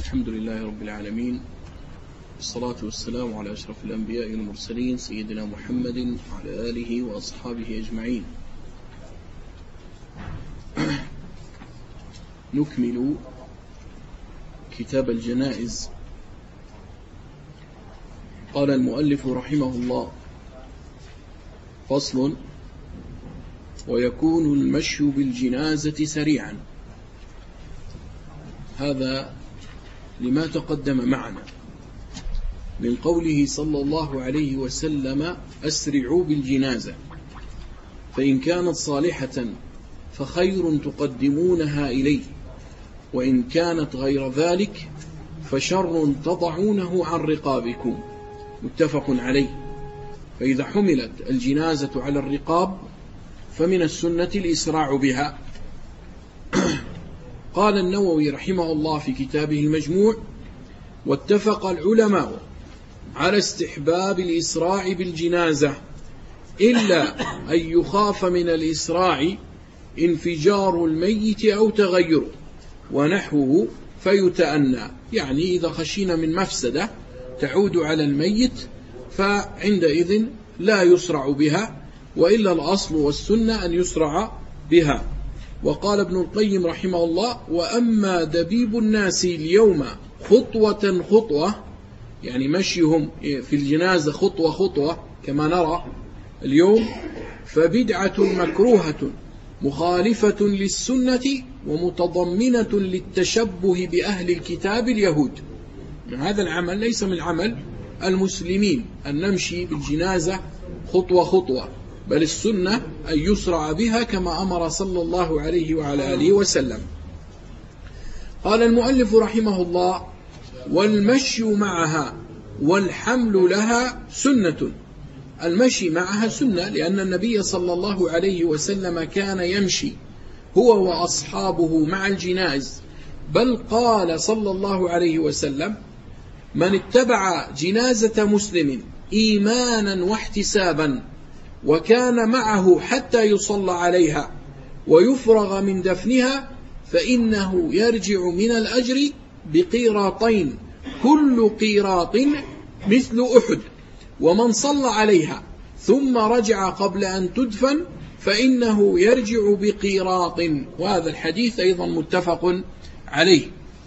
الحمد لله رب العالمين، والصلاة والسلام على أشرف الأنبياء والمرسلين سيدنا محمد وعلى آله وأصحابه أجمعين. نكمل كتاب الجنائز. قال المؤلف رحمه الله: فصل: ويكون المشي بالجنازة سريعا. هذا لما تقدم معنا من قوله صلى الله عليه وسلم: أسرعوا بالجنازة، فإن كانت صالحة فخير تقدمونها إليه، وإن كانت غير ذلك فشر تضعونه عن رقابكم. متفق عليه. فإذا حملت الجنازة على الرقاب فمن السنة الإسراع بها. قال النووي رحمه الله في كتابه المجموع: واتفق العلماء على استحباب الإسراع بالجنازة، إلا أن يخاف من الإسراع انفجار الميت أو تغيره ونحوه فيتأنى. يعني إذا خشينا من مفسدة تعود على الميت فعندئذ لا يسرع بها، وإلا الأصل والسنة أن يسرع بها. وقال ابن القيم رحمه الله: وأما دبيب الناس اليوم خطوة خطوة، يعني مشيهم في الجنازة خطوة خطوة كما نرى اليوم، فبدعة مكروهة مخالفة للسنة ومتضمنة للتشبه بأهل الكتاب اليهود. هذا العمل ليس من عمل المسلمين أن نمشي بالجنازة خطوة خطوة، بل السنة أن يسرع بها كما أمر صلى الله عليه وعلى آله وسلم. قال المؤلف رحمه الله: والمشي معها والحمل لها سنة. المشي معها سنة، لأن النبي صلى الله عليه وسلم كان يمشي هو وأصحابه مع الجنائز، بل قال صلى الله عليه وسلم: من اتبع جنازة مسلم إيمانا واحتسابا وكان معه حتى يصلى عليها ويفرغ من دفنها فإنه يرجع من الأجر بقيراطين، كل قيراط مثل أحد. ومن صلى عليها ثم رجع قبل أن تدفن فإنه يرجع بقيراط. وهذا الحديث أيضا متفق عليه.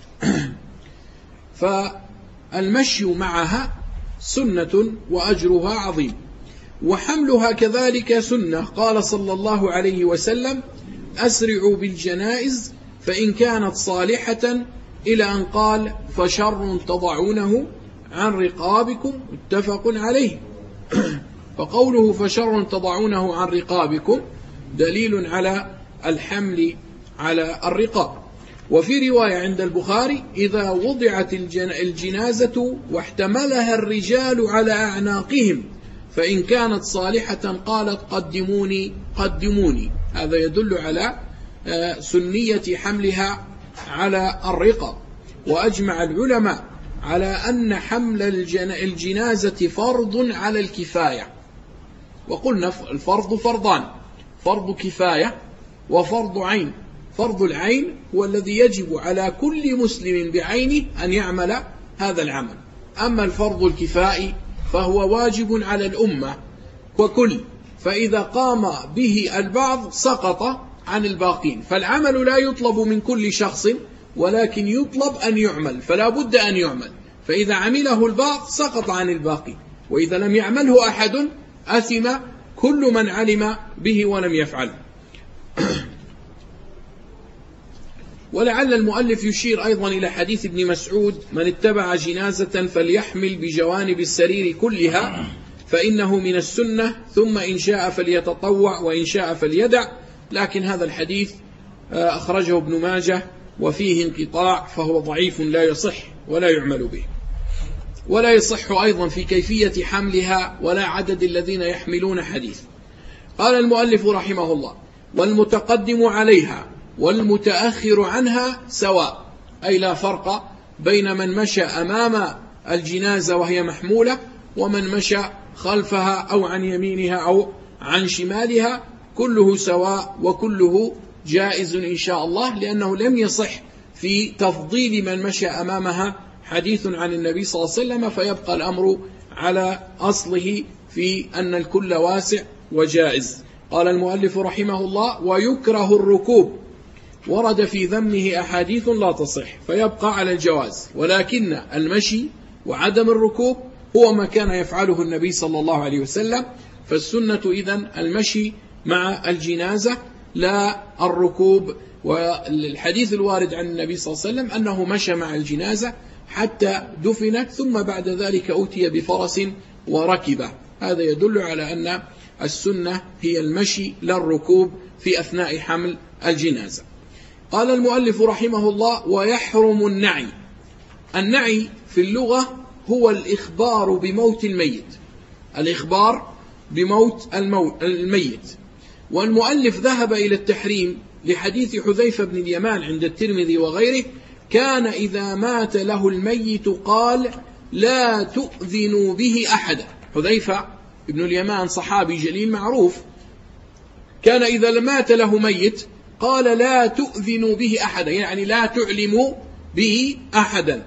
فالمشي معها سنة وأجرها عظيم، وحملها كذلك سنة. قال صلى الله عليه وسلم: أسرعوا بالجنائز فإن كانت صالحة، إلى أن قال: فشر تضعونه عن رقابكم. متفق عليه. فقوله فشر تضعونه عن رقابكم دليل على الحمل على الرقاب. وفي رواية عند البخاري: إذا وضعت الجنازة واحتملها الرجال على أعناقهم فإن كانت صالحة قالت قدموني قدموني. هذا يدل على سنية حملها على الرقاب. وأجمع العلماء على أن حمل الجنازة فرض على الكفاية. وقلنا الفرض فرضان: فرض كفاية وفرض عين. فرض العين هو الذي يجب على كل مسلم بعينه أن يعمل هذا العمل. أما الفرض الكفائي فهو واجب على الأمة وكل، فإذا قام به البعض سقط عن الباقين. فالعمل لا يطلب من كل شخص، ولكن يطلب أن يعمل، فلا بد أن يعمل. فإذا عمله البعض سقط عن الباقي، وإذا لم يعمله أحد أثم كل من علم به ولم يفعل. ولعل المؤلف يشير أيضا إلى حديث ابن مسعود: من اتبع جنازة فليحمل بجوانب السرير كلها فإنه من السنة، ثم إن شاء فليتطوع وإن شاء فليدع. لكن هذا الحديث أخرجه ابن ماجه وفيه انقطاع، فهو ضعيف لا يصح ولا يعمل به. ولا يصح أيضا في كيفية حملها ولا عدد الذين يحملون حديث. قال المؤلف رحمه الله: والمتقدم عليها والمتأخر عنها سواء، أي لا فرق بين من مشى أمام الجنازة وهي محمولة ومن مشى خلفها أو عن يمينها أو عن شمالها، كله سواء وكله جائز إن شاء الله، لأنه لم يصح في تفضيل من مشى أمامها حديث عن النبي صلى الله عليه وسلم، فيبقى الأمر على أصله في أن الكل واسع وجائز. قال المؤلف رحمه الله: ويكره الركوب، ورد في ذمه أحاديث لا تصح، فيبقى على الجواز، ولكن المشي وعدم الركوب هو ما كان يفعله النبي صلى الله عليه وسلم، فالسنة إذن المشي مع الجنازة لا الركوب. والحديث الوارد عن النبي صلى الله عليه وسلم أنه مشى مع الجنازة حتى دفنت، ثم بعد ذلك أتي بفرس وركبه. هذا يدل على أن السنة هي المشي لا الركوب في أثناء حمل الجنازة. قال المؤلف رحمه الله: ويحرم النعي. النعي في اللغة هو الإخبار بموت الميت، الإخبار بموت الميت. والمؤلف ذهب إلى التحريم لحديث حذيفة بن اليمان عند الترمذي وغيره: كان إذا مات له الميت قال: لا تؤذنوا به أحدا. حذيفة بن اليمان صحابي جليل معروف، كان إذا مات له ميت قال: لا تؤذنوا به أحدا، يعني لا تعلموا به أحدا.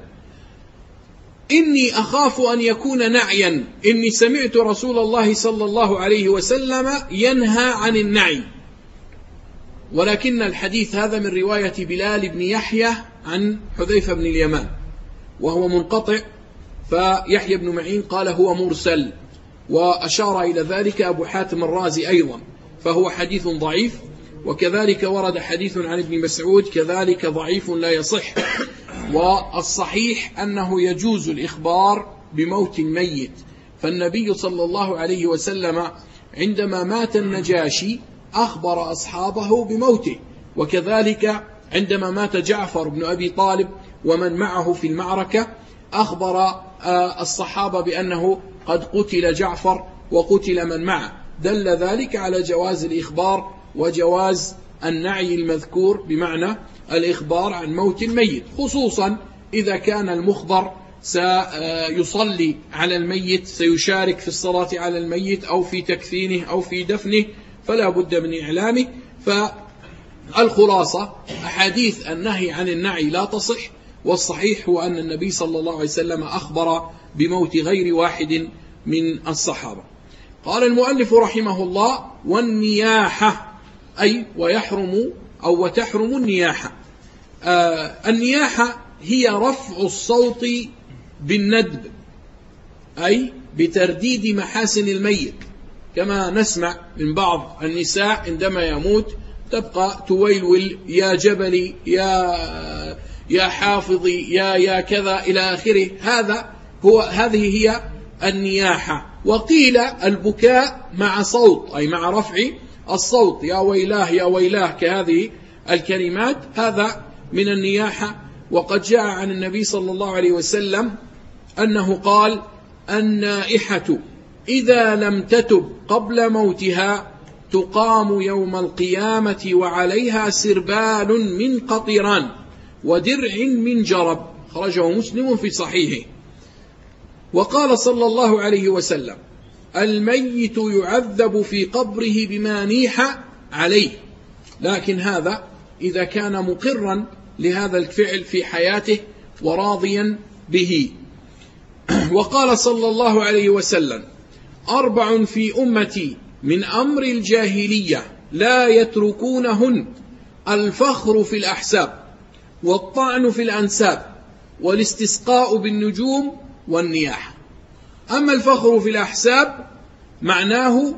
إني أخاف أن يكون نعيا، إني سمعت رسول الله صلى الله عليه وسلم ينهى عن النعي. ولكن الحديث هذا من رواية بلال بن يحيى عن حذيفة بن اليمان، وهو منقطع، فيحيى بن معين قال هو مرسل، وأشار إلى ذلك أبو حاتم الرازي أيضا، فهو حديث ضعيف. وكذلك ورد حديث عن ابن مسعود كذلك ضعيف لا يصح. والصحيح أنه يجوز الإخبار بموت الميت، فالنبي صلى الله عليه وسلم عندما مات النجاشي أخبر أصحابه بموته، وكذلك عندما مات جعفر بن أبي طالب ومن معه في المعركة أخبر الصحابة بأنه قد قتل جعفر وقتل من معه، دل ذلك على جواز الإخبار وجواز النعي المذكور، بمعنى الإخبار عن موت الميت، خصوصا إذا كان المخبر سيصلي على الميت، سيشارك في الصلاة على الميت أو في تكفينه أو في دفنه، فلا بد من إعلامه. فالخلاصة أحاديث النهي عن النعي لا تصح، والصحيح هو أن النبي صلى الله عليه وسلم أخبر بموت غير واحد من الصحابة. قال المؤلف رحمه الله: والنياحة، أي ويحرم أو وتحرم النياحة. النياحة هي رفع الصوت بالندب، أي بترديد محاسن الميت، كما نسمع من بعض النساء عندما يموت تبقى تويلول: يا جبلي، يا حافظي، يا كذا إلى آخره. هذه هي النياحة. وقيل البكاء مع صوت، أي مع رفع الصوت: يا ويلاه يا ويلاه، كهذه الكلمات، هذا من النياحة. وقد جاء عن النبي صلى الله عليه وسلم أنه قال: النائحة إذا لم تتب قبل موتها تقام يوم القيامة وعليها سربال من قطران ودرع من جرب. خرجه مسلم في صحيحه. وقال صلى الله عليه وسلم: الميت يعذب في قبره بما نيح عليه، لكن هذا إذا كان مقرا لهذا الفعل في حياته وراضيا به. وقال صلى الله عليه وسلم: 4 في أمتي من أمر الجاهلية لا يتركونهن: الفخر في الأحساب، والطعن في الأنساب، والاستسقاء بالنجوم، والنياحة. أما الفخر في الأحساب معناه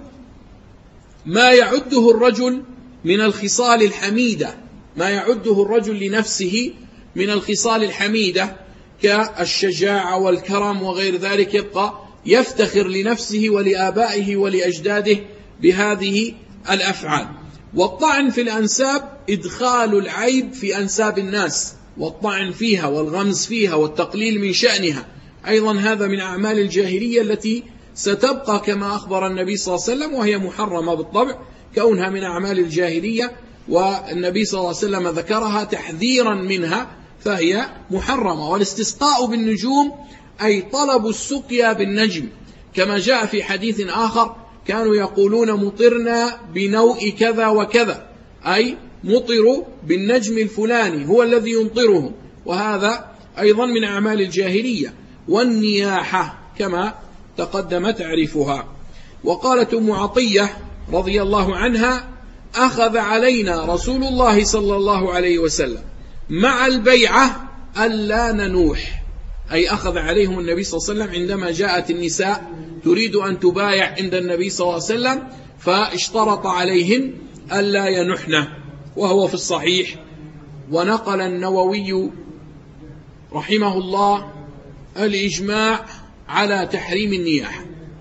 ما يعده الرجل من الخصال الحميدة، ما يعده الرجل لنفسه من الخصال الحميدة كالشجاعة والكرم وغير ذلك، يبقى يفتخر لنفسه ولآبائه ولأجداده بهذه الأفعال. والطعن في الأنساب إدخال العيب في أنساب الناس والطعن فيها والغمز فيها والتقليل من شأنها، أيضا هذا من أعمال الجاهلية التي ستبقى كما أخبر النبي صلى الله عليه وسلم، وهي محرمة بالطبع كونها من أعمال الجاهلية، والنبي صلى الله عليه وسلم ذكرها تحذيرا منها، فهي محرمة. والاستسقاء بالنجوم أي طلب السقيا بالنجم، كما جاء في حديث آخر: كانوا يقولون مطرنا بنوء كذا وكذا، أي مطر بالنجم الفلاني هو الذي يمطرهم، وهذا أيضا من أعمال الجاهلية. والنياحة كما تقدم تعريفها. وقالت أم عطية رضي الله عنها: أخذ علينا رسول الله صلى الله عليه وسلم مع البيعة ألا ننوح، أي أخذ عليهم النبي صلى الله عليه وسلم عندما جاءت النساء تريد أن تبايع عند النبي صلى الله عليه وسلم، فاشترط عليهن ألا ينحن، وهو في الصحيح. ونقل النووي رحمه الله الإجماع على تحريم النياحة.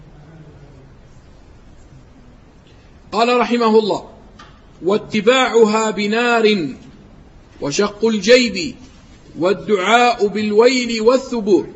قال رحمه الله: واتباعها بنار وشق الجيب والدعاء بالويل والثبور،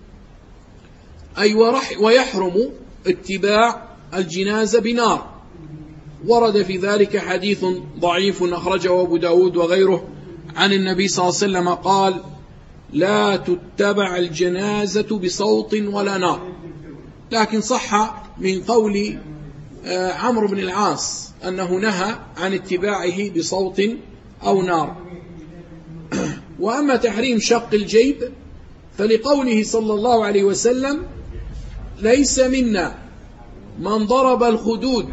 أي ويحرم اتباع الجنازة بنار. ورد في ذلك حديث ضعيف أخرجه أبو داود وغيره عن النبي صلى الله عليه وسلم قال: لا تتبع الجنازة بصوت ولا نار. لكن صح من قول عمرو بن العاص أنه نهى عن اتباعه بصوت أو نار. وأما تحريم شق الجيب فلقوله صلى الله عليه وسلم: ليس منا من ضرب الخدود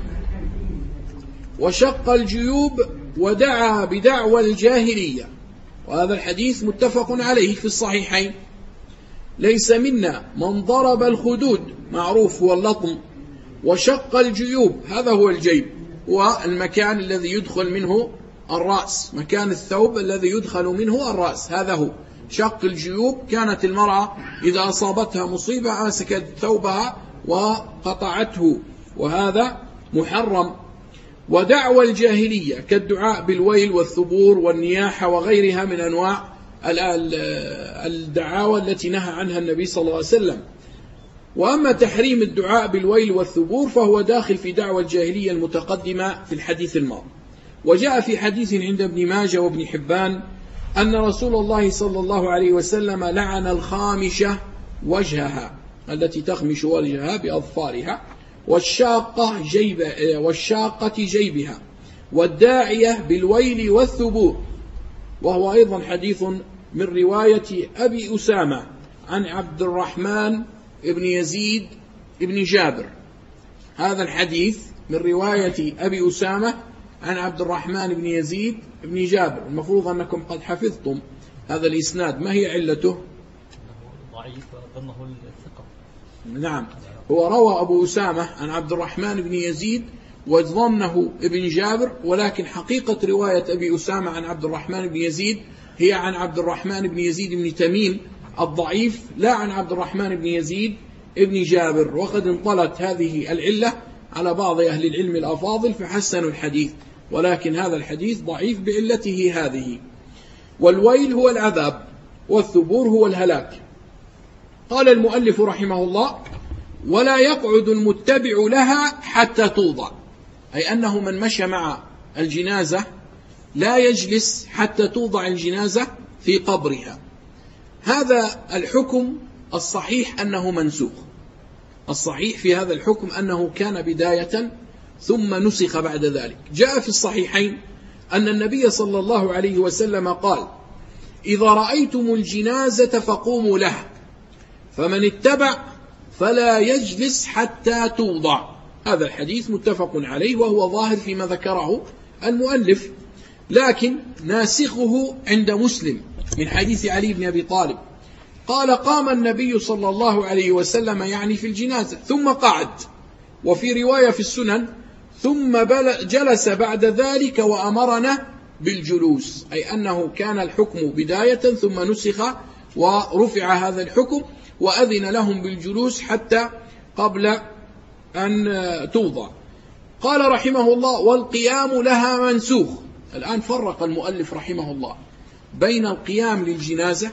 وشق الجيوب ودعا بدعوى الجاهلية. وهذا الحديث متفق عليه في الصحيحين. ليس منا من ضرب الخدود، معروف هو اللطم، وشق الجيوب، هذا هو الجيب، هو المكان الذي يدخل منه الرأس، مكان الثوب الذي يدخل منه الرأس، هذا هو شق الجيوب. كانت المرأة إذا أصابتها مصيبة أمسكت ثوبها وقطعته، وهذا محرم. ودعوى الجاهلية كالدعاء بالويل والثبور والنياحة وغيرها من أنواع الدعاوى التي نهى عنها النبي صلى الله عليه وسلم. وأما تحريم الدعاء بالويل والثبور فهو داخل في دعوى الجاهلية المتقدمة في الحديث الماضي. وجاء في حديث عند ابن ماجه وابن حبان أن رسول الله صلى الله عليه وسلم لعن الخامشة وجهها، التي تخمش وجهها بأظفارها، والشاقة جيبها، والداعية بالويل والثبور. وهو أيضا حديث من رواية أبي أسامة عن عبد الرحمن ابن يزيد ابن جابر. هذا الحديث من رواية أبي أسامة عن عبد الرحمن بن يزيد بن جابر. المفروض أنكم قد حفظتم هذا الإسناد. ما هي علته؟ ضعيف ظنه الثقة. نعم، هو روى أبو أسامة عن عبد الرحمن بن يزيد وظنه ابن جابر، ولكن حقيقة رواية أبي أسامة عن عبد الرحمن بن يزيد هي عن عبد الرحمن بن يزيد بن تميم الضعيف، لا عن عبد الرحمن بن يزيد ابن جابر. وقد انطلت هذه العلة على بعض أهل العلم الأفاضل فحسنوا الحديث، ولكن هذا الحديث ضعيف بعلته هذه. والويل هو العذاب، والثبور هو الهلاك. قال المؤلف رحمه الله: ولا يقعد المتبع لها حتى توضع، أي أنه من مشى مع الجنازة لا يجلس حتى توضع الجنازة في قبرها. هذا الحكم الصحيح أنه منسوخ. الصحيح في هذا الحكم أنه كان بداية ثم نسخ بعد ذلك. جاء في الصحيحين أن النبي صلى الله عليه وسلم قال: إذا رأيتم الجنازة فقوموا لها، فمن اتبع فلا يجلس حتى توضع. هذا الحديث متفق عليه، وهو ظاهر فيما ذكره المؤلف، لكن ناسخه عند مسلم من حديث علي بن أبي طالب قال: قام النبي صلى الله عليه وسلم يعني في الجنازة ثم قعد. وفي رواية في السنن: ثم جلس بعد ذلك وأمرنا بالجلوس، أي أنه كان الحكم بداية ثم نسخ ورفع هذا الحكم وأذن لهم بالجلوس حتى قبل أن توضع. قال رحمه الله: والقيام لها منسوخ. الآن فرق المؤلف رحمه الله بين القيام للجنازة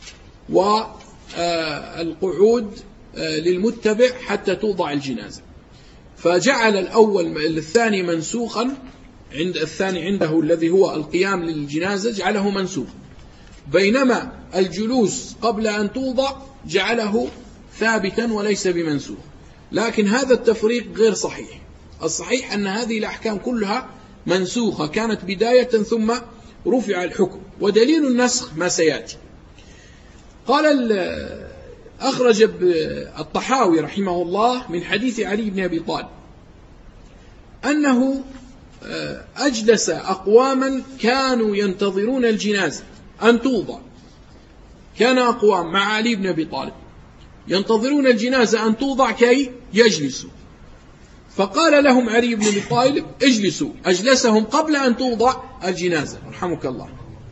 والقعود للمتبع حتى توضع الجنازة، فجعل الثاني منسوخا، عند الثاني عنده الذي هو القيام للجنازة جعله منسوخ، بينما الجلوس قبل أن توضع جعله ثابتا وليس بمنسوخ. لكن هذا التفريق غير صحيح. الصحيح أن هذه الأحكام كلها منسوخة، كانت بداية ثم رفع الحكم. ودليل النسخ ما سيأتي. قال أخرج الطحاوي رحمه الله من حديث علي بن أبي طالب أنه أجلس أقواما كانوا ينتظرون الجنازة أن توضع. كان أقوام مع علي بن أبي طالب ينتظرون الجنازة أن توضع كي يجلسوا، فقال لهم علي بن أبي طالب اجلسوا، أجلسهم قبل أن توضع الجنازة رحمك الله.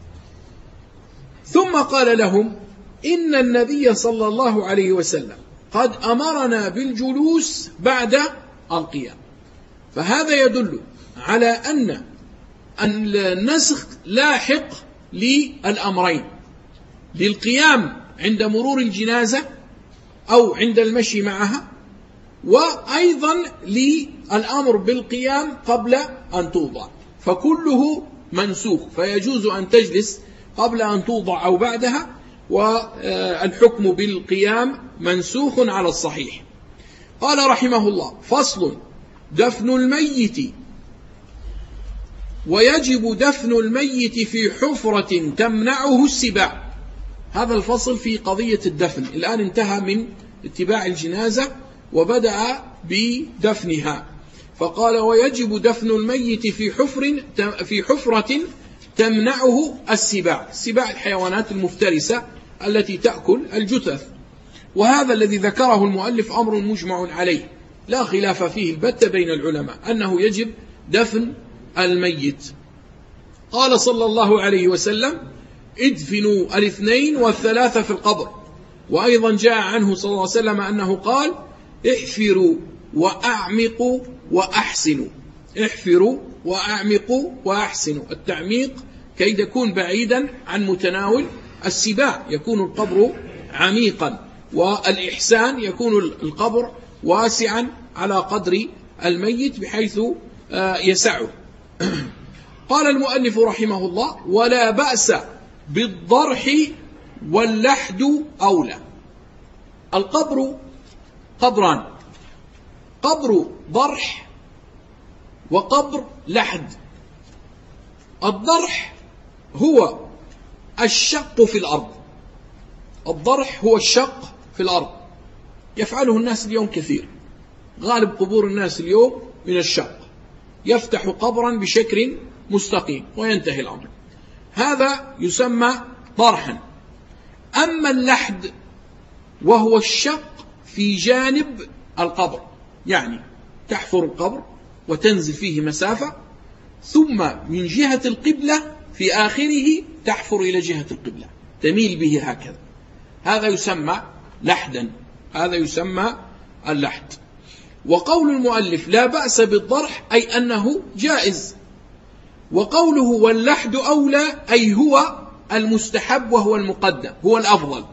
ثم قال لهم إن النبي صلى الله عليه وسلم قد أمرنا بالجلوس بعد القيام. فهذا يدل على أن النسخ لاحق للأمرين، للقيام عند مرور الجنازة أو عند المشي معها، وأيضا للأمر بالقيام قبل أن توضع، فكله منسوخ، فيجوز أن تجلس قبل أن توضع أو بعدها، والحكم بالقيام منسوخ على الصحيح. قال رحمه الله: فصل: دفن الميت. ويجب دفن الميت في حفرة تمنعه السباع. هذا الفصل في قضية الدفن. الآن انتهى من اتباع الجنازة وبدأ بدفنها، فقال: ويجب دفن الميت في حفرة تمنعه السباع. السباع الحيوانات المفترسة التي تأكل الجثث. وهذا الذي ذكره المؤلف أمر مجمع عليه، لا خلاف فيه البتة بين العلماء، أنه يجب دفن الميت. قال صلى الله عليه وسلم: ادفنوا الاثنين والثلاثة في القبر. وأيضا جاء عنه صلى الله عليه وسلم أنه قال: احفروا وأعمقوا وأحسنوا. احفروا وأعمقوا وأحسنوا. التعميق كي يكون بعيدا عن متناول السباع، يكون القبر عميقا، والإحسان يكون القبر واسعا على قدر الميت بحيث يسعه. قال المؤلف رحمه الله: ولا بأس بالضرح واللحد أولى. القبر قبران: قبر ضرح وقبر لحد. الضرح هو الشق في الأرض. الضرح هو الشق في الأرض، يفعله الناس اليوم كثير. غالب قبور الناس اليوم من الشق، يفتح قبرا بشكل مستقيم وينتهي الأمر. هذا يسمى ضرحا. أما اللحد وهو الشق في جانب القبر، يعني تحفر القبر وتنزل فيه مسافة، ثم من جهة القبلة في آخره تحفر إلى جهة القبلة، تميل به هكذا. هذا يسمى لحدا، هذا يسمى اللحد. وقول المؤلف لا بأس بالضرح أي أنه جائز. وقوله واللحد أولى أي هو المستحب وهو المقدم، هو الأفضل،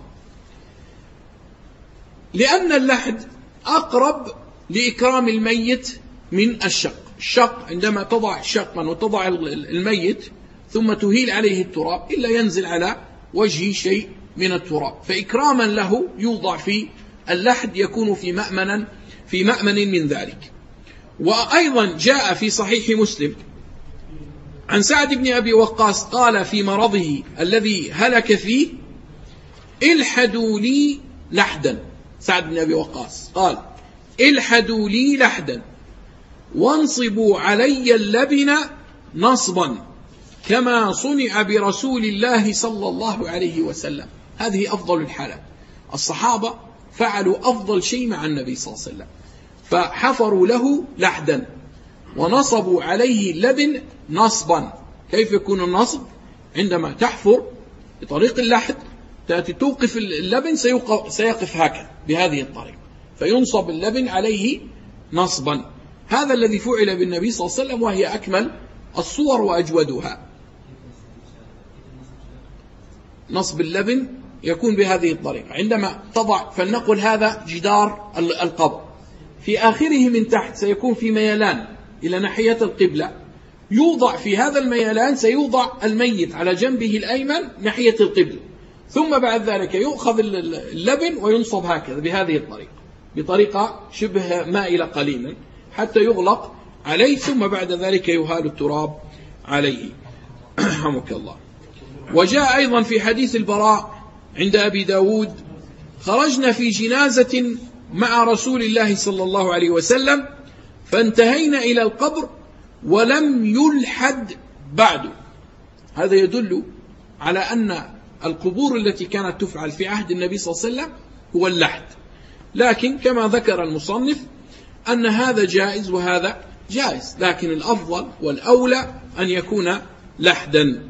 لأن اللحد أقرب لإكرام الميت من الشق. الشق عندما تضع شقا وتضع الميت ثم تهيل عليه التراب إلا ينزل على وجهه شيء من التراب، فإكراما له يوضع في اللحد، يكون في مأمن من ذلك. وأيضا جاء في صحيح مسلم عن سعد بن أبي وقاص قال في مرضه الذي هلك فيه: الحدوا لي لحدا. سعد بن أبي وقاص قال: الحدوا لي لحدا وانصبوا علي اللبن نصبا كما صنع برسول الله صلى الله عليه وسلم. هذه أفضل الحالات. الصحابة فعلوا أفضل شيء مع النبي صلى الله عليه وسلم، فحفروا له لحدا ونصبوا عليه اللبن نصبا. كيف يكون النصب؟ عندما تحفر بطريق اللحد تأتي توقف اللبن سيقف هكذا بهذه الطريقة، فينصب اللبن عليه نصبا. هذا الذي فعل بالنبي صلى الله عليه وسلم، وهي أكمل الصور وأجودها. نصب اللبن يكون بهذه الطريقة، عندما تضع، فلنقل هذا جدار القبر، في آخره من تحت سيكون في ميلان إلى ناحية القبلة، يوضع في هذا الميلان سيوضع الميت على جنبه الأيمن ناحية القبلة، ثم بعد ذلك يؤخذ اللبن وينصب هكذا بهذه الطريقة، بطريقة شبه مائلة قليلا حتى يغلق عليه ثم بعد ذلك يهال التراب عليه. رحمك الله. وجاء أيضا في حديث البراء عند أبي داود: خرجنا في جنازة مع رسول الله صلى الله عليه وسلم فانتهينا إلى القبر ولم يلحد بعد. هذا يدل على أن القبور التي كانت تفعل في عهد النبي صلى الله عليه وسلم هو اللحد، لكن كما ذكر المصنف أن هذا جائز وهذا جائز، لكن الأفضل والأولى أن يكون لحدا.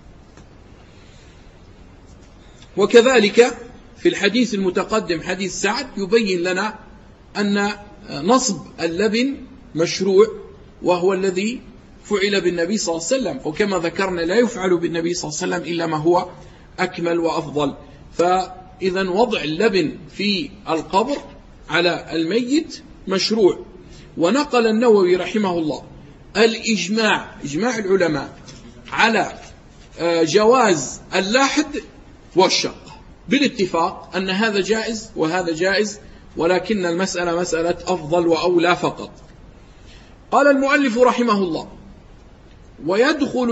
وكذلك في الحديث المتقدم حديث سعد يبين لنا أن نصب اللبن مشروع، وهو الذي فعل بالنبي صلى الله عليه وسلم، وكما ذكرنا لا يفعل بالنبي صلى الله عليه وسلم إلا ما هو أكمل وأفضل. فإذا وضع اللبن في القبر على الميت مشروع. ونقل النووي رحمه الله الإجماع، إجماع العلماء على جواز اللحد والشق بالاتفاق أن هذا جائز وهذا جائز، ولكن المسألة مسألة أفضل وأولى فقط. قال المؤلف رحمه الله: ويدخل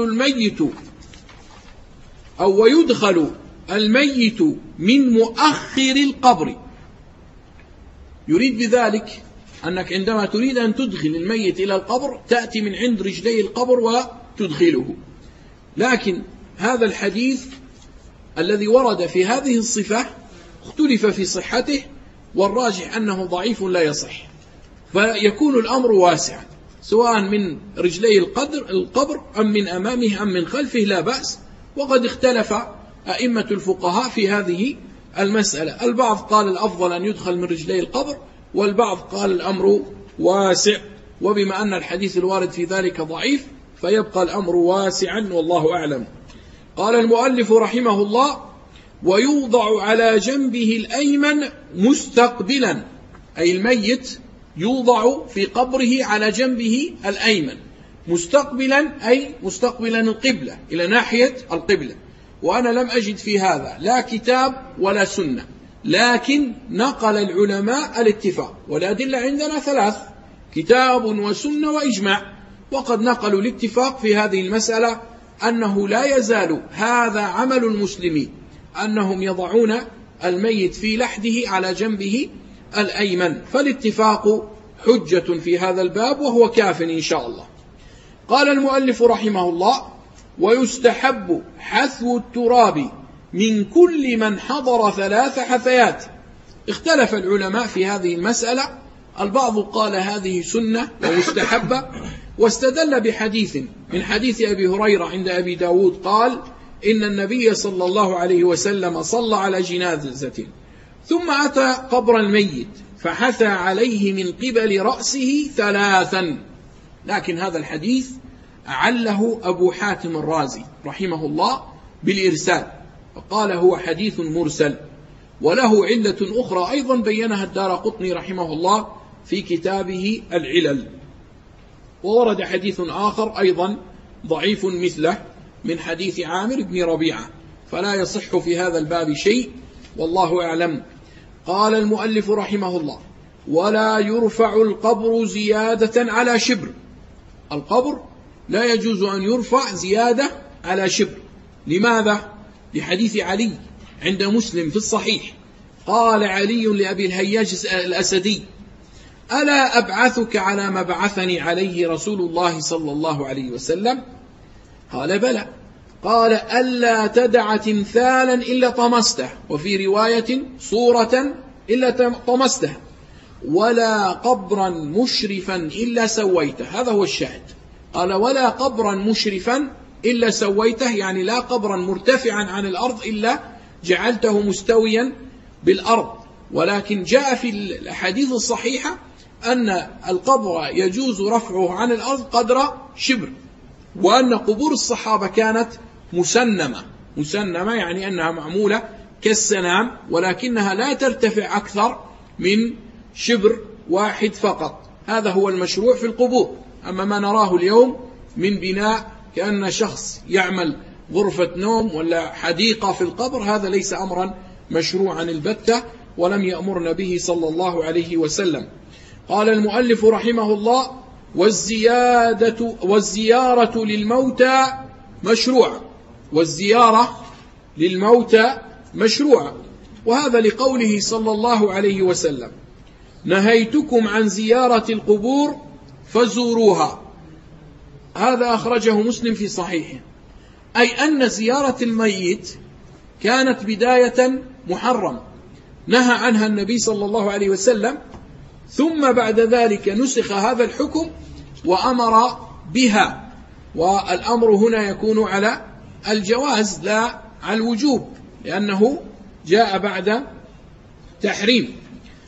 الميت من مؤخر القبر. يريد بذلك أنك عندما تريد أن تدخل الميت إلى القبر تأتي من عند رجلي القبر وتدخله، لكن هذا الحديث الذي ورد في هذه الصفة اختلف في صحته، والراجح أنه ضعيف لا يصح، فيكون الأمر واسعا سواء من رجلي القبر أم من أمامه أم من خلفه لا بأس. وقد اختلف أئمة الفقهاء في هذه المسألة، البعض قال الأفضل أن يدخل من رجلي القبر، والبعض قال الأمر واسع، وبما أن الحديث الوارد في ذلك ضعيف فيبقى الأمر واسعا والله أعلم. قال المؤلف رحمه الله: ويوضع على جنبه الأيمن مستقبلا، أي الميت يوضع في قبره على جنبه الأيمن مستقبلا، أي مستقبلا القبلة، إلى ناحية القبلة. وأنا لم أجد في هذا لا كتاب ولا سنة، لكن نقل العلماء الاتفاق، والأدلة عندنا ثلاث: كتاب وسنة وإجماع. وقد نقلوا الاتفاق في هذه المسألة أنه لا يزال هذا عمل المسلمين، أنهم يضعون الميت في لحده على جنبه الأيمن، فالاتفاق حجة في هذا الباب وهو كاف إن شاء الله. قال المؤلف رحمه الله: ويستحب حثو التراب من كل من حضر 3 حثيات. اختلف العلماء في هذه المسألة، البعض قال هذه سنة ومستحبة، واستدل بحديث من حديث أبي هريرة عند أبي داود قال: إن النبي صلى الله عليه وسلم صلى على جنازة ثم أتى قبر الميت فحثى عليه من قبل رأسه 3. لكن هذا الحديث عله أبو حاتم الرازي رحمه الله بالإرسال، وقال هو حديث مرسل، وله علة أخرى أيضا بينها الدارقطني رحمه الله في كتابه العلل. وورد حديث آخر أيضا ضعيف مثله من حديث عامر بن ربيعة، فلا يصح في هذا الباب شيء والله أعلم. قال المؤلف رحمه الله: ولا يرفع القبر زيادة على شبر. القبر لا يجوز أن يرفع زيادة على شبر. لماذا؟ لحديث علي عند مسلم في الصحيح، قال علي لأبي الهياج الأسدي: ألا أبعثك على ما بعثني عليه رسول الله صلى الله عليه وسلم؟ قال: بلى. قال: ألا تدع تمثالا إلا طمسته، وفي رواية صورة إلا طمسته، ولا قبرا مشرفا إلا سويته. هذا هو الشاهد، قال: ولا قبرا مشرفا إلا سويته، يعني لا قبرا مرتفعا عن الأرض إلا جعلته مستويا بالأرض. ولكن جاء في الحديث الصحيحة أن القبر يجوز رفعه عن الأرض قدر شبر، وأن قبور الصحابة كانت مسنمة يعني أنها معمولة كالسنام، ولكنها لا ترتفع أكثر من شبر واحد فقط. هذا هو المشروع في القبور. أما ما نراه اليوم من بناء كأن شخص يعمل غرفة نوم ولا حديقة في القبر، هذا ليس أمرا مشروعا البتة، ولم يأمرنا به صلى الله عليه وسلم. قال المؤلف رحمه الله: والزيارة للموتى مشروعة، والزيارة للموتى مشروعة، وهذا لقوله صلى الله عليه وسلم: نهيتكم عن زيارة القبور فزوروها. هذا أخرجه مسلم في صحيحه، أي أن زيارة الميت كانت بداية محرم نهى عنها النبي صلى الله عليه وسلم، ثم بعد ذلك نسخ هذا الحكم وأمر بها، والأمر هنا يكون على الجواز لا على الوجوب، لأنه جاء بعد تحريم.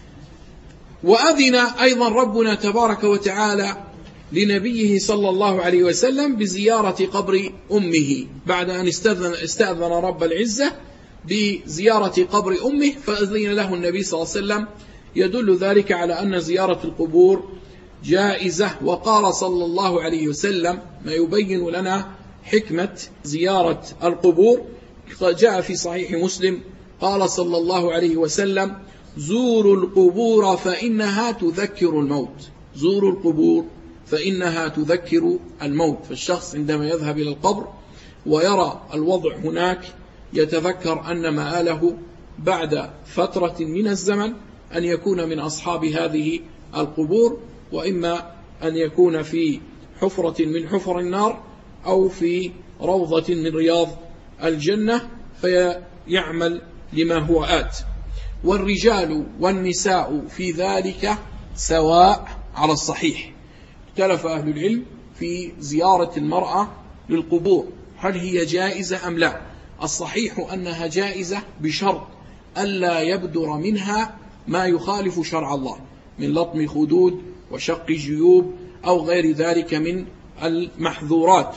وأذن أيضا ربنا تبارك وتعالى لنبيه صلى الله عليه وسلم بزيارة قبر أمه بعد أن استأذن رب العزة بزيارة قبر أمه، فأذن له النبي صلى الله عليه وسلم، يدل ذلك على أن زيارة القبور جائزة. وقال صلى الله عليه وسلم ما يبين لنا حكمة زيارة القبور، جاء في صحيح مسلم قال صلى الله عليه وسلم: زوروا القبور فإنها تذكر الموت. زوروا القبور فإنها تذكر الموت. فالشخص عندما يذهب إلى القبر ويرى الوضع هناك يتذكر أن مآله بعد فترة من الزمن أن يكون من أصحاب هذه القبور، وإما أن يكون في حفرة من حفر النار أو في روضة من رياض الجنة فيعمل لما هو آت. والرجال والنساء في ذلك سواء على الصحيح. اختلف أهل العلم في زيارة المرأة للقبور، هل هي جائزة أم لا؟ الصحيح أنها جائزة بشرط ألا يبدر منها ما يخالف شرع الله من لطم خدود وشق جيوب أو غير ذلك من المحظورات.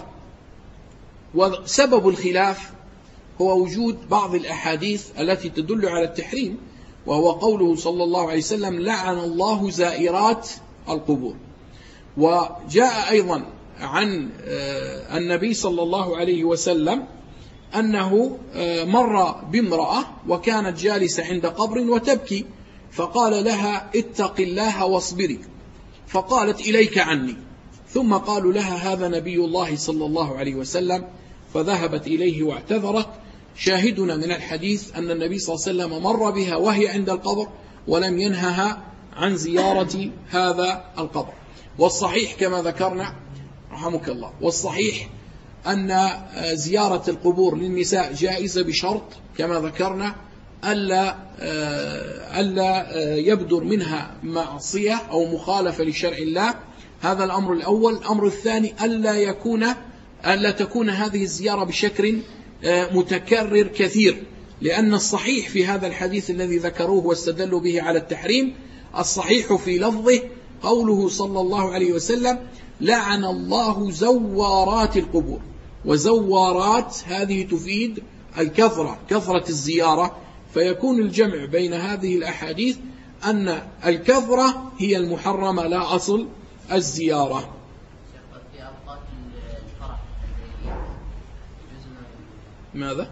وسبب الخلاف هو وجود بعض الأحاديث التي تدل على التحريم، وهو قوله صلى الله عليه وسلم: لعن الله زائرات القبور. وجاء أيضا عن النبي صلى الله عليه وسلم أنه مر بامرأة وكانت جالسة عند قبر وتبكي، فقال لها: اتق الله واصبري، فقالت: إليك عني. ثم قالوا لها: هذا نبي الله صلى الله عليه وسلم، فذهبت إليه واعتذرت. شاهدنا من الحديث أن النبي صلى الله عليه وسلم مر بها وهي عند القبر ولم ينهها عن زيارة هذا القبر. والصحيح كما ذكرنا رحمك الله، والصحيح أن زيارة القبور للنساء جائزة بشرط كما ذكرنا ألا يبدر منها معصية أو مخالفة لشرع الله. هذا الأمر الأول. الأمر الثاني ألا تكون هذه الزيارة بشكل متكرر كثير، لأن الصحيح في هذا الحديث الذي ذكروه واستدلوا به على التحريم، الصحيح في لفظه قوله صلى الله عليه وسلم: لعن الله زوارات القبور. وزوارات هذه تفيد الكثرة، كثرة الزيارة، فيكون الجمع بين هذه الأحاديث أن الكثرة هي المحرمة لا أصل الزيارة. ماذا؟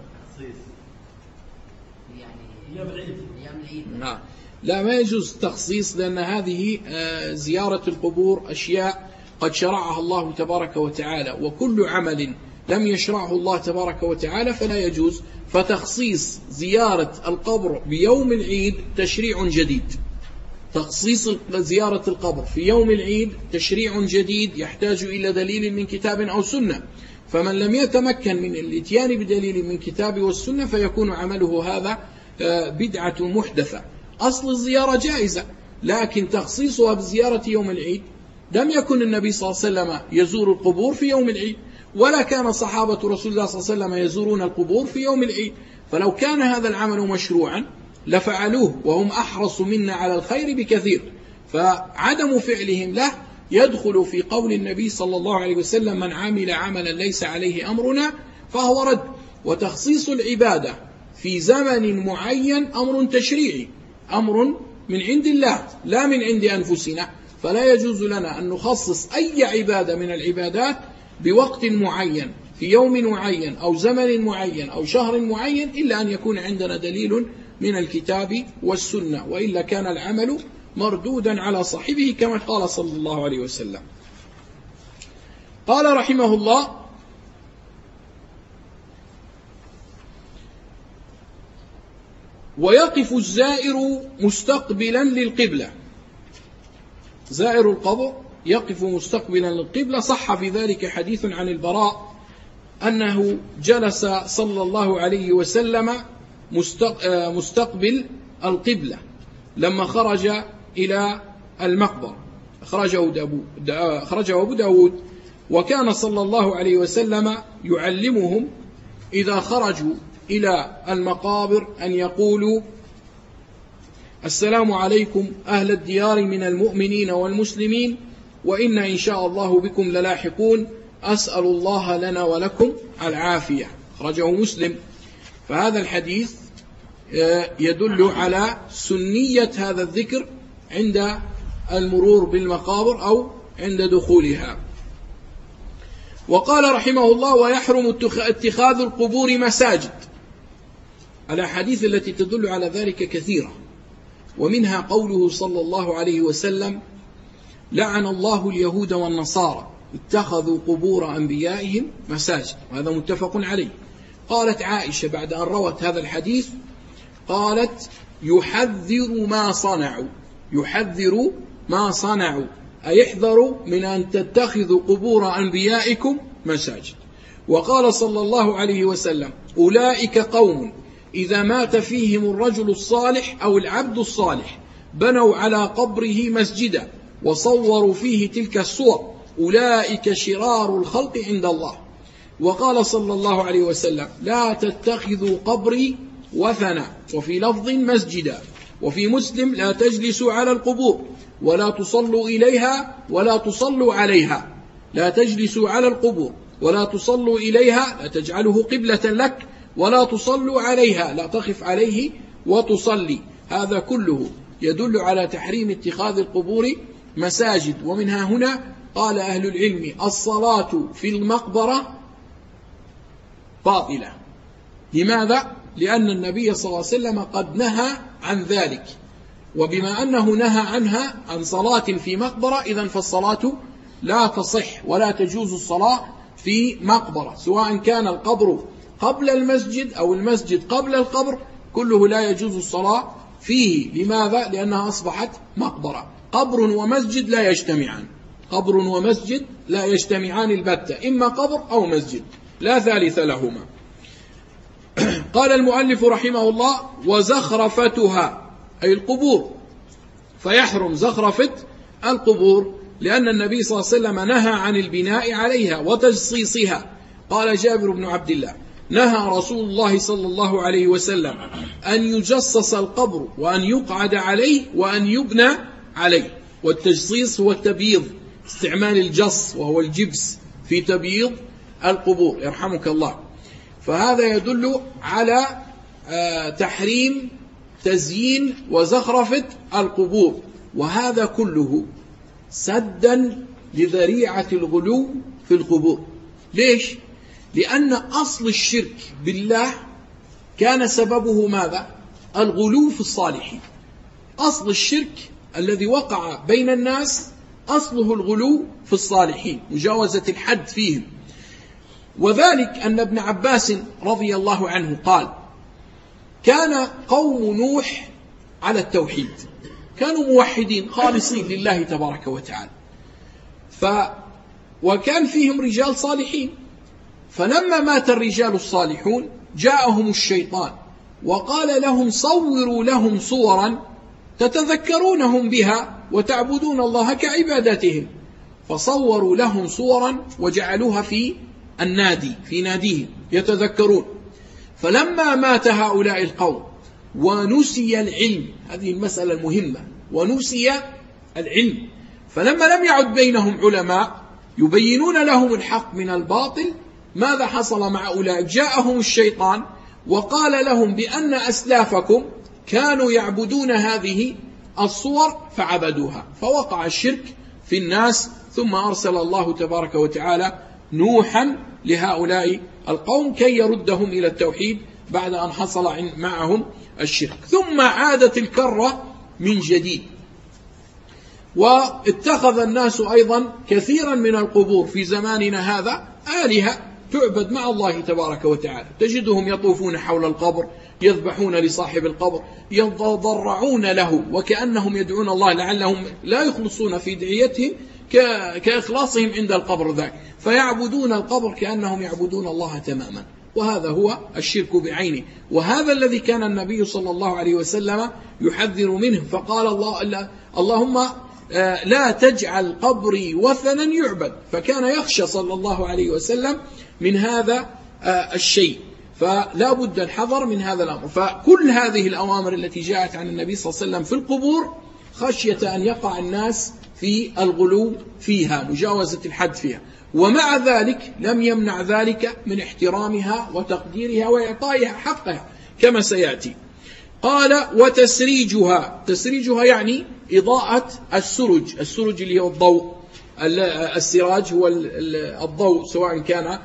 نعم، لا، ما يجوز تخصيص، لأن هذه زيارة القبور أشياء قد شرعها الله تبارك وتعالى، وكل عمل لم يشرعه الله تبارك وتعالى فلا يجوز. فتخصيص زيارة القبر بيوم العيد تشريع جديد. تخصيص زيارة القبر في يوم العيد تشريع جديد يحتاج إلى دليل من كتاب أو سنة، فمن لم يتمكن من الاتيان بدليل من كتاب والسنة فيكون عمله هذا بدعة محدثة. أصل الزيارة جائزة، لكن تخصيصها بزيارة يوم العيد لم يكن النبي صلى الله عليه وسلم يزور القبور في يوم العيد، ولا كان صحابة رسول الله صلى الله عليه وسلم يزورون القبور في يوم العيد. فلو كان هذا العمل مشروعا لفعلوه، وهم أحرص منا على الخير بكثير، فعدم فعلهم له يدخل في قول النبي صلى الله عليه وسلم: من عمل عملا ليس عليه أمرنا فهو رد. وتخصيص العبادة في زمن معين أمر تشريعي، أمر من عند الله لا من عند أنفسنا، فلا يجوز لنا أن نخصص أي عبادة من العبادات بوقت معين في يوم معين أو زمن معين أو شهر معين إلا أن يكون عندنا دليل من الكتاب والسنة، وإلا كان العمل مردودا على صاحبه كما قال صلى الله عليه وسلم. قال رحمه الله: ويقف الزائر مستقبلا للقبلة. زائر القبر يقف مستقبلا للقبلة. صح في ذلك حديث عن البراء أنه جلس صلى الله عليه وسلم مستقبل القبلة لما خرج إلى المقبرة، خرجه أبو داود. وكان صلى الله عليه وسلم يعلمهم إذا خرجوا إلى المقابر أن يقولوا: السلام عليكم أهل الديار من المؤمنين والمسلمين، وإنا إن شاء الله بكم للاحقون، أسأل الله لنا ولكم العافية. خرجه مسلم. فهذا الحديث يدل على سنية هذا الذكر عند المرور بالمقابر أو عند دخولها. وقال رحمه الله: ويحرم اتخاذ القبور مساجد. الأحاديث التي تدل على ذلك كثيرة، ومنها قوله صلى الله عليه وسلم: لعن الله اليهود والنصارى اتخذوا قبور أنبيائهم مساجد. وهذا متفق عليه. قالت عائشة بعد أن روت هذا الحديث، قالت: يحذر ما صنعوا أي احذروا من أن تتخذوا قبور أنبيائكم مساجد. وقال صلى الله عليه وسلم: أولئك قوم إذا مات فيهم الرجل الصالح أو العبد الصالح بنوا على قبره مسجدا وصوروا فيه تلك الصور، أولئك شرار الخلق عند الله. وقال صلى الله عليه وسلم: لا تتخذوا قبري وثنا، وفي لفظ مسجدا. وفي مسلم: لا تجلسوا على القبور ولا تصلوا إليها ولا تصلوا عليها. لا تجلسوا على القبور ولا تصلوا إليها، لا تجعله قبلة لك، ولا تصلوا عليها، لا تقف عليه وتصلي. هذا كله يدل على تحريم اتخاذ القبور مساجد. ومنها هنا قال أهل العلم: الصلاة في المقبرة باطلة. لماذا؟ لأن النبي صلى الله عليه وسلم قد نهى عن ذلك، وبما أنه نهى عنها عن صلاة في مقبرة، إذن فالصلاة لا تصح ولا تجوز الصلاة في مقبرة، سواء كان القبر قبل المسجد أو المسجد قبل القبر، كله لا يجوز الصلاة فيه. لماذا؟ لأنها أصبحت مقبرة. قبر ومسجد لا يجتمعان، قبر ومسجد لا يجتمعان البتة، إما قبر أو مسجد لا ثالث لهما. قال المؤلف رحمه الله: وزخرفتها أي القبور، فيحرم زخرفة القبور، لأن النبي صلى الله عليه وسلم نهى عن البناء عليها وتجصيصها. قال جابر بن عبد الله: نهى رسول الله صلى الله عليه وسلم أن يجصص القبر وأن يقعد عليه وأن يبنى عليه. والتجصيص هو التبييض، استعمال الجص وهو الجبس في تبييض القبور، يرحمك الله. فهذا يدل على تحريم تزيين وزخرفة القبور، وهذا كله سدا لذريعة الغلو في القبور. ليش؟ لأن أصل الشرك بالله كان سببه ماذا؟ الغلو في الصالحين. أصل الشرك الذي وقع بين الناس أصله الغلو في الصالحين، مجاوزة الحد فيهم. وذلك أن ابن عباس رضي الله عنه قال: كان قوم نوح على التوحيد، كانوا موحدين خالصين لله تبارك وتعالى، وكان فيهم رجال صالحين. فلما مات الرجال الصالحون جاءهم الشيطان وقال لهم: صوروا لهم صورا تتذكرونهم بها وتعبدون الله كعبادتهم. فصوروا لهم صورا وجعلوها في النادي، في ناديهم يتذكرون. فلما مات هؤلاء القوم ونسي العلم، هذه المسألة المهمة، ونسي العلم، فلما لم يعد بينهم علماء يبينون لهم الحق من الباطل، ماذا حصل مع أولئك؟ جاءهم الشيطان وقال لهم بأن أسلافكم كانوا يعبدون هذه الصور فعبدوها، فوقع الشرك في الناس. ثم أرسل الله تبارك وتعالى نوحا لهؤلاء القوم كي يردهم إلى التوحيد بعد أن حصل معهم الشرك. ثم عادت الكرة من جديد، واتخذ الناس أيضا كثيرا من القبور في زماننا هذا آلهة تعبد مع الله تبارك وتعالى، تجدهم يطوفون حول القبر، يذبحون لصاحب القبر، يتضرعون له وكأنهم يدعون الله، لعلهم لا يخلصون في دعيتهم كإخلاصهم عند القبر ذاك، فيعبدون القبر كأنهم يعبدون الله تماما، وهذا هو الشرك بعينه. وهذا الذي كان النبي صلى الله عليه وسلم يحذر منه، فقال اللهم لا تجعل قبري وثنا يعبد، فكان يخشى صلى الله عليه وسلم من هذا الشيء، فلا بد الحذر من هذا الأمر. فكل هذه الأوامر التي جاءت عن النبي صلى الله عليه وسلم في القبور خشية أن يقع الناس في الغلو فيها، مجاوزة الحد فيها، ومع ذلك لم يمنع ذلك من احترامها وتقديرها وإعطائها حقها كما سيأتي. قال وتسريجها، تسريجها يعني إضاءة السرج اللي هو الضوء، السراج هو الضوء، سواء كان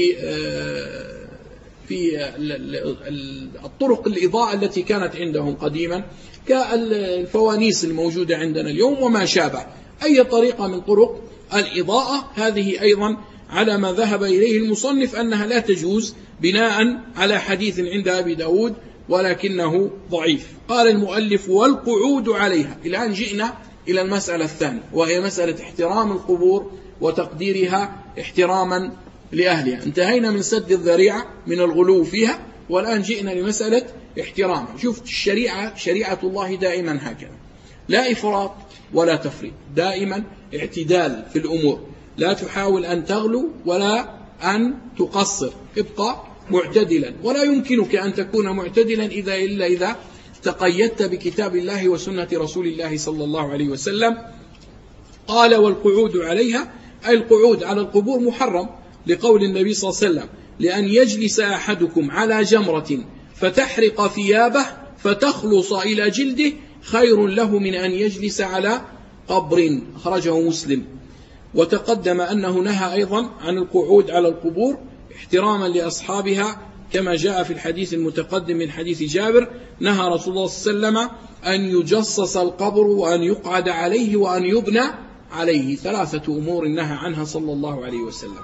في الطرق الإضاءة التي كانت عندهم قديما كالفوانيس الموجودة عندنا اليوم وما شابه، أي طريقة من طرق الإضاءة، هذه أيضا على ما ذهب إليه المصنف أنها لا تجوز بناء على حديث عند أبي داود ولكنه ضعيف. قال المؤلف والقعود عليها. الآن جئنا إلى المسألة الثانية، وهي مسألة احترام القبور وتقديرها احتراما لأهلها. انتهينا من سد الذريعة من الغلو فيها، والآن جئنا لمسألة احترامها. شوف شريعة الله دائما هكذا، لا إفراط ولا تفريط، دائما اعتدال في الأمور، لا تحاول أن تغلو ولا أن تقصر، ابقى معتدلا، ولا يمكنك أن تكون معتدلا إلا إذا تقيدت بكتاب الله وسنة رسول الله صلى الله عليه وسلم. قال والقعود عليها، أي القعود على القبور محرم، لقول النبي صلى الله عليه وسلم لأن يجلس أحدكم على جمرة فتحرق ثيابه فتخلص إلى جلده خير له من أن يجلس على قبر، أخرجه مسلم. وتقدم أنه نهى أيضا عن القعود على القبور احتراما لأصحابها، كما جاء في الحديث المتقدم من حديث جابر، نهى رسول الله صلى الله عليه وسلم أن يجصص القبر وأن يقعد عليه وأن يبنى عليه، 3 أمور نهى عنها صلى الله عليه وسلم.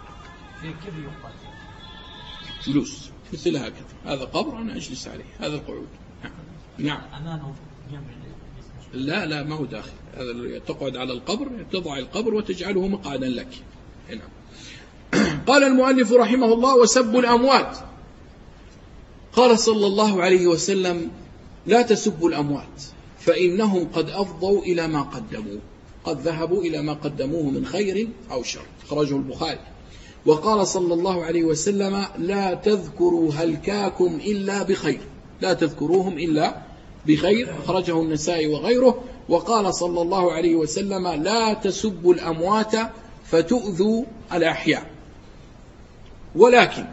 جلوس مثل هكذا، هذا قبر أنا أجلس عليه، هذا القعود. نعم. لا ما هو داخل، هذا تقعد على القبر، تضع القبر وتجعله مقعدا لك. نعم. قال المؤلف رحمه الله وسب الأموات. قال صلى الله عليه وسلم لا تسبوا الأموات فإنهم قد أفضوا إلى ما قدموا، قد ذهبوا إلى ما قدموه من خير أو شر، أخرجه البخاري. وقال صلى الله عليه وسلم لا تذكروا هلكاكم إلا بخير، لا تذكروهم إلا بخير، أخرجه النسائي وغيره. وقال صلى الله عليه وسلم لا تسبوا الأموات فتؤذوا الأحياء، ولكن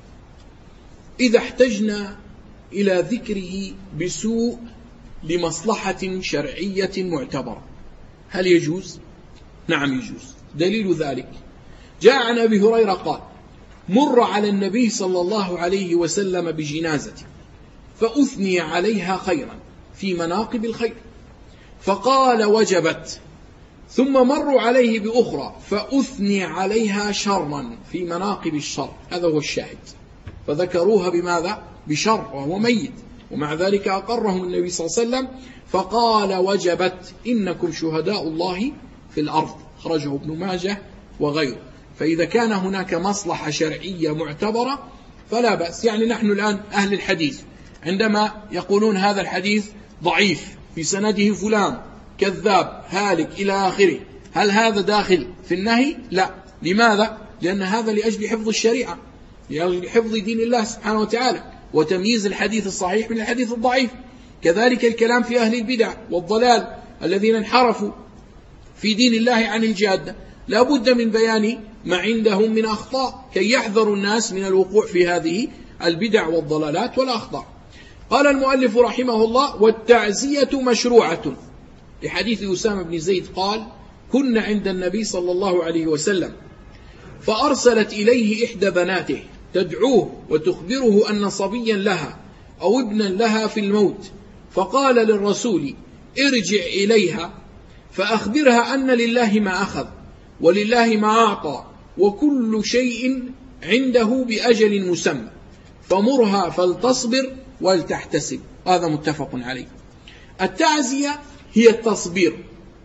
إذا احتجنا إلى ذكره بسوء لمصلحة شرعية معتبرة هل يجوز؟ نعم يجوز. دليل ذلك جاء عن أبي هريرة قال مر على النبي صلى الله عليه وسلم بجنازة فأثني عليها خيرا في مناقب الخير فقال وجبت، ثم مروا عليه بأخرى فأثني عليها شرا في مناقب الشر، هذا هو الشاهد، فذكروها بماذا؟ بشر وهو ميت، ومع ذلك أقرهم النبي صلى الله عليه وسلم فقال وجبت إنكم شهداء الله في الأرض، خرجه ابن ماجه وغيره. فإذا كان هناك مصلحة شرعية معتبرة فلا بأس. يعني نحن الآن أهل الحديث عندما يقولون هذا الحديث ضعيف في سنده فلان كذاب هالك إلى آخره، هل هذا داخل في النهي؟ لا. لماذا؟ لأن هذا لأجل حفظ الشريعة، لأجل حفظ دين الله سبحانه وتعالى، وتمييز الحديث الصحيح من الحديث الضعيف. كذلك الكلام في أهل البدع والضلال الذين انحرفوا في دين الله عن الجادة، لا بد من بيان ما عندهم من أخطاء كي يحذروا الناس من الوقوع في هذه البدع والضلالات والأخطاء. قال المؤلف رحمه الله والتعزية مشروعة، لحديث أسامة بن زيد قال كنا عند النبي صلى الله عليه وسلم فأرسلت إليه إحدى بناته تدعوه وتخبره أن صبيا لها أو ابنا لها في الموت، فقال للرسول ارجع إليها فأخبرها أن لله ما أخذ ولله ما أعطى وكل شيء عنده بأجل مسمى، فمرها فلتصبر ولتحتسب. هذا متفق عليه. التعزية هي التصبير،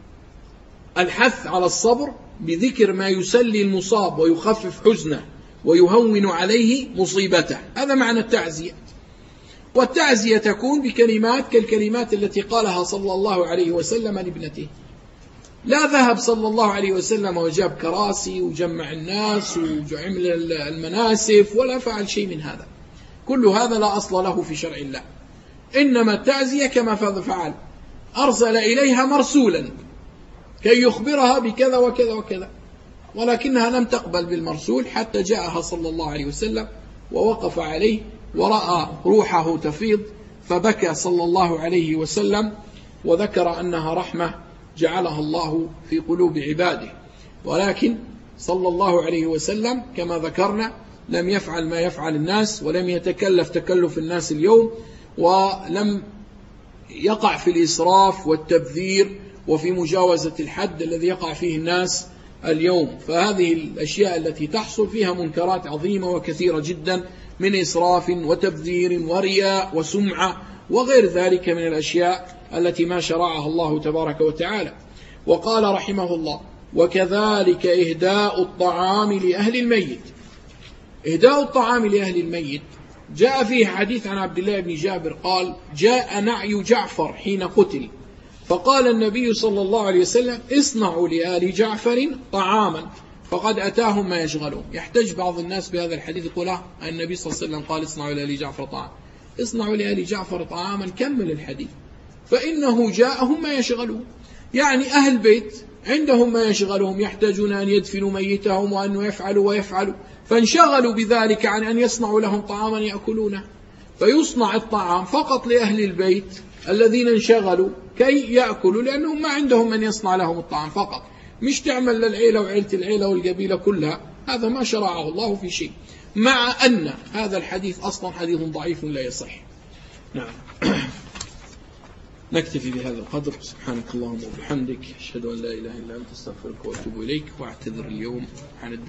الحث على الصبر بذكر ما يسلي المصاب ويخفف حزنه ويهون عليه مصيبته، هذا معنى التعزية. والتعزية تكون بكلمات كالكلمات التي قالها صلى الله عليه وسلم لابنته. لا ذهب صلى الله عليه وسلم وجاب كراسي وجمع الناس وعمل المناسف ولا فعل شيء من هذا، كل هذا لا أصل له في شرع الله. إنما التعزية كما فعل، أرسل إليها مرسولا كي يخبرها بكذا وكذا وكذا، ولكنها لم تقبل بالمرسول حتى جاءها صلى الله عليه وسلم ووقف عليه ورأى روحه تفيض، فبكى صلى الله عليه وسلم وذكر أنها رحمة جعلها الله في قلوب عباده. ولكن صلى الله عليه وسلم كما ذكرنا لم يفعل ما يفعل الناس، ولم يتكلف تكلف الناس اليوم، ولم يقع في الإسراف والتبذير وفي مجاوزة الحد الذي يقع فيه الناس اليوم. فهذه الأشياء التي تحصل فيها منكرات عظيمة وكثيرة جدا من إسراف وتبذير ورياء وسمعة وغير ذلك من الأشياء التي ما شرعها الله تبارك وتعالى. وقال رحمه الله: وكذلك إهداء الطعام لأهل الميت. إهداء الطعام لأهل الميت جاء فيه حديث عن عبد الله بن جابر قال: جاء نعي جعفر حين قتل، فقال النبي صلى الله عليه وسلم: اصنعوا لآل جعفر طعاما فقد أتاهم ما يشغلهم. يحتج بعض الناس بهذا الحديث، يقول النبي صلى الله عليه وسلم قال اصنعوا لآل جعفر طعاما. اصنعوا لآل جعفر طعاما، كمل الحديث، فإنه جاءهم ما يشغلهم، يعني أهل بيت عندهم ما يشغلهم، يحتاجون أن يدفنوا ميتهم وأن يفعلوا ويفعلوا، فانشغلوا بذلك عن أن يصنعوا لهم طعاما يأكلونه، فيصنع الطعام فقط لأهل البيت الذين انشغلوا كي يأكلوا، لأنهم ما عندهم من يصنع لهم الطعام فقط، مش تعمل للعيلة وعيلة العيلة والقبيلة كلها، هذا ما شرعه الله في شيء، مع أن هذا الحديث أصلا حديث ضعيف لا يصح. نعم. نكتفي بهذا القدر. سبحانك اللهم وبحمدك، أشهد أن لا إله إلا أنت، استغفرك وأتوب إليك، وأعتذر اليوم عن الدرس.